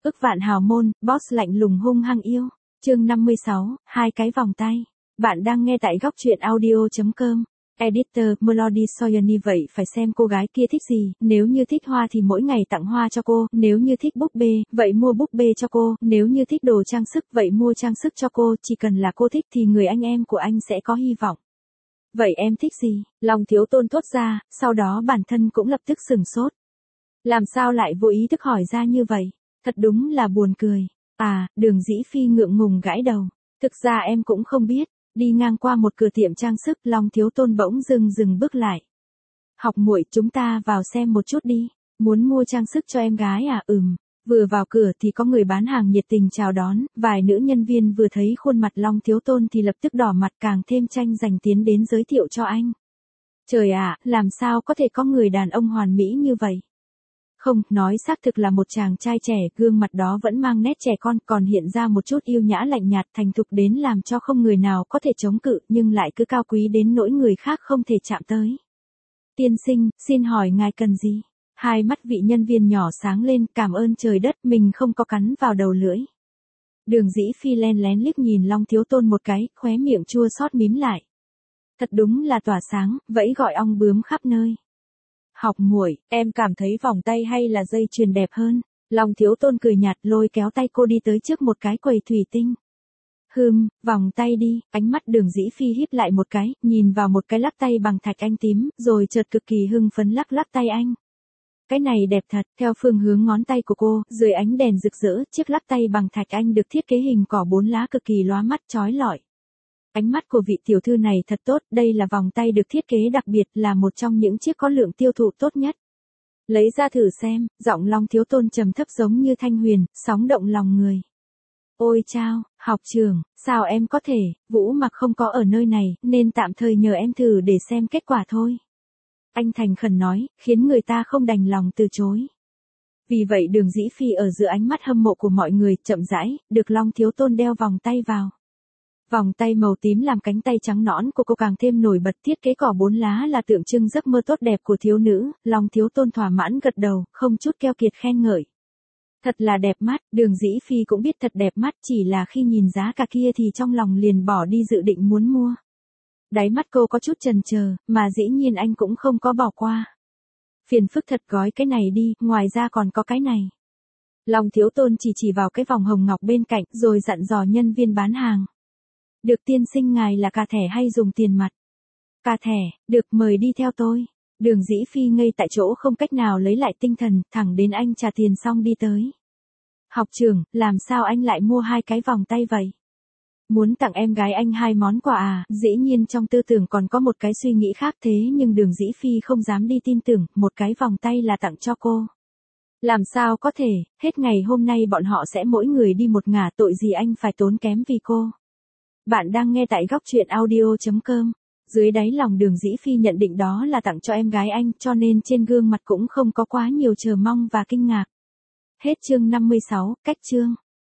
Ức vạn hào môn, boss lạnh lùng hung hăng yêu. Chương 56, hai cái vòng tay. Bạn đang nghe tại góc truyện audio.com. Editor, Melody Soyani. Vậy phải xem cô gái kia thích gì, nếu như thích hoa thì mỗi ngày tặng hoa cho cô, nếu như thích búp bê, vậy mua búp bê cho cô, nếu như thích đồ trang sức, vậy mua trang sức cho cô, chỉ cần là cô thích thì người anh em của anh sẽ có hy vọng. Vậy em thích gì? Long Thiếu Tôn thốt ra, sau đó bản thân cũng lập tức sửng sốt. Làm sao lại vô ý thức hỏi ra như vậy? Thật đúng là buồn cười. Đường Dĩ Phi ngượng ngùng gãi đầu. Thực ra em cũng không biết. Đi ngang qua một cửa tiệm trang sức, Long Thiếu Tôn bỗng dừng bước lại. Học muội, chúng ta vào xem một chút đi. Muốn mua trang sức cho em gái à? Vừa vào cửa thì có người bán hàng nhiệt tình chào đón, vài nữ nhân viên vừa thấy khuôn mặt Long Thiếu Tôn thì lập tức đỏ mặt, càng thêm tranh giành tiến đến giới thiệu cho anh. Trời ạ, làm sao có thể có người đàn ông hoàn mỹ như vậy? Không, nói xác thực là một chàng trai trẻ, gương mặt đó vẫn mang nét trẻ con, còn hiện ra một chút yêu nhã lạnh nhạt, thành thục đến làm cho không người nào có thể chống cự, nhưng lại cứ cao quý đến nỗi người khác không thể chạm tới. Tiên sinh, xin hỏi ngài cần gì? Hai mắt vị nhân viên nhỏ sáng lên, cảm ơn trời đất, mình không có cắn vào đầu lưỡi. Đường Dĩ Phi len lén liếc nhìn Long Thiếu Tôn một cái, khóe miệng chua xót mím lại. Thật đúng là tỏa sáng, vẫy gọi ong bướm khắp nơi. Học muội, em cảm thấy vòng tay hay là dây chuyền đẹp hơn? Long Thiếu Tôn cười nhạt, lôi kéo tay cô đi tới trước một cái quầy thủy tinh. Vòng tay đi. Ánh mắt Đường Dĩ Phi híp lại một cái, nhìn vào một cái lắc tay bằng thạch anh tím, rồi chợt cực kỳ hưng phấn lắc tay anh. Cái này đẹp thật. Theo phương hướng ngón tay của cô, dưới ánh đèn rực rỡ, chiếc lắc tay bằng thạch anh được thiết kế hình cỏ 4 lá cực kỳ lóa mắt chói lọi. Ánh mắt của vị tiểu thư này thật tốt, đây là vòng tay được thiết kế đặc biệt, là một trong những chiếc có lượng tiêu thụ tốt nhất. Lấy ra thử xem. Giọng Long Thiếu Tôn trầm thấp giống như thanh huyền, sóng động lòng người. Ôi chao, học trưởng, sao em có thể? Vũ Mặc không có ở nơi này, nên tạm thời nhờ em thử để xem kết quả thôi. Anh thành khẩn nói, khiến người ta không đành lòng từ chối. Vì vậy Đường Dĩ Phi ở giữa ánh mắt hâm mộ của mọi người, chậm rãi, được Long Thiếu Tôn đeo vòng tay vào. Vòng tay màu tím làm cánh tay trắng nõn của cô càng thêm nổi bật, thiết kế cỏ 4 lá là tượng trưng giấc mơ tốt đẹp của thiếu nữ. Long Thiếu Tôn thỏa mãn gật đầu, không chút keo kiệt khen ngợi. Thật là đẹp mắt. Đường Dĩ Phi cũng biết thật đẹp mắt, chỉ là khi nhìn giá cả kia thì trong lòng liền bỏ đi dự định muốn mua. Đáy mắt cô có chút chần chờ, mà dĩ nhiên anh cũng không có bỏ qua. Phiền phức thật, gói cái này đi, ngoài ra còn có cái này. Long Thiếu Tôn chỉ vào cái vòng hồng ngọc bên cạnh, rồi dặn dò nhân viên bán hàng. Được tiên sinh, ngài là cà thẻ hay dùng tiền mặt? Cà thẻ, được, mời đi theo tôi. Đường Dĩ Phi ngây tại chỗ không cách nào lấy lại tinh thần, thẳng đến anh trả tiền xong đi tới. Học trưởng, làm sao anh lại mua hai cái vòng tay vậy? Muốn tặng em gái anh hai món quà à? Dĩ nhiên trong tư tưởng còn có một cái suy nghĩ khác, thế nhưng Đường Dĩ Phi không dám đi tin tưởng, một cái vòng tay là tặng cho cô. Làm sao có thể, hết ngày hôm nay bọn họ sẽ mỗi người đi một ngả, tội gì anh phải tốn kém vì cô. Bạn đang nghe tại góc truyện audio.com. Dưới đáy lòng Đường Dĩ Phi nhận định đó là tặng cho em gái anh, cho nên trên gương mặt cũng không có quá nhiều chờ mong và kinh ngạc. Hết chương 56, cách chương.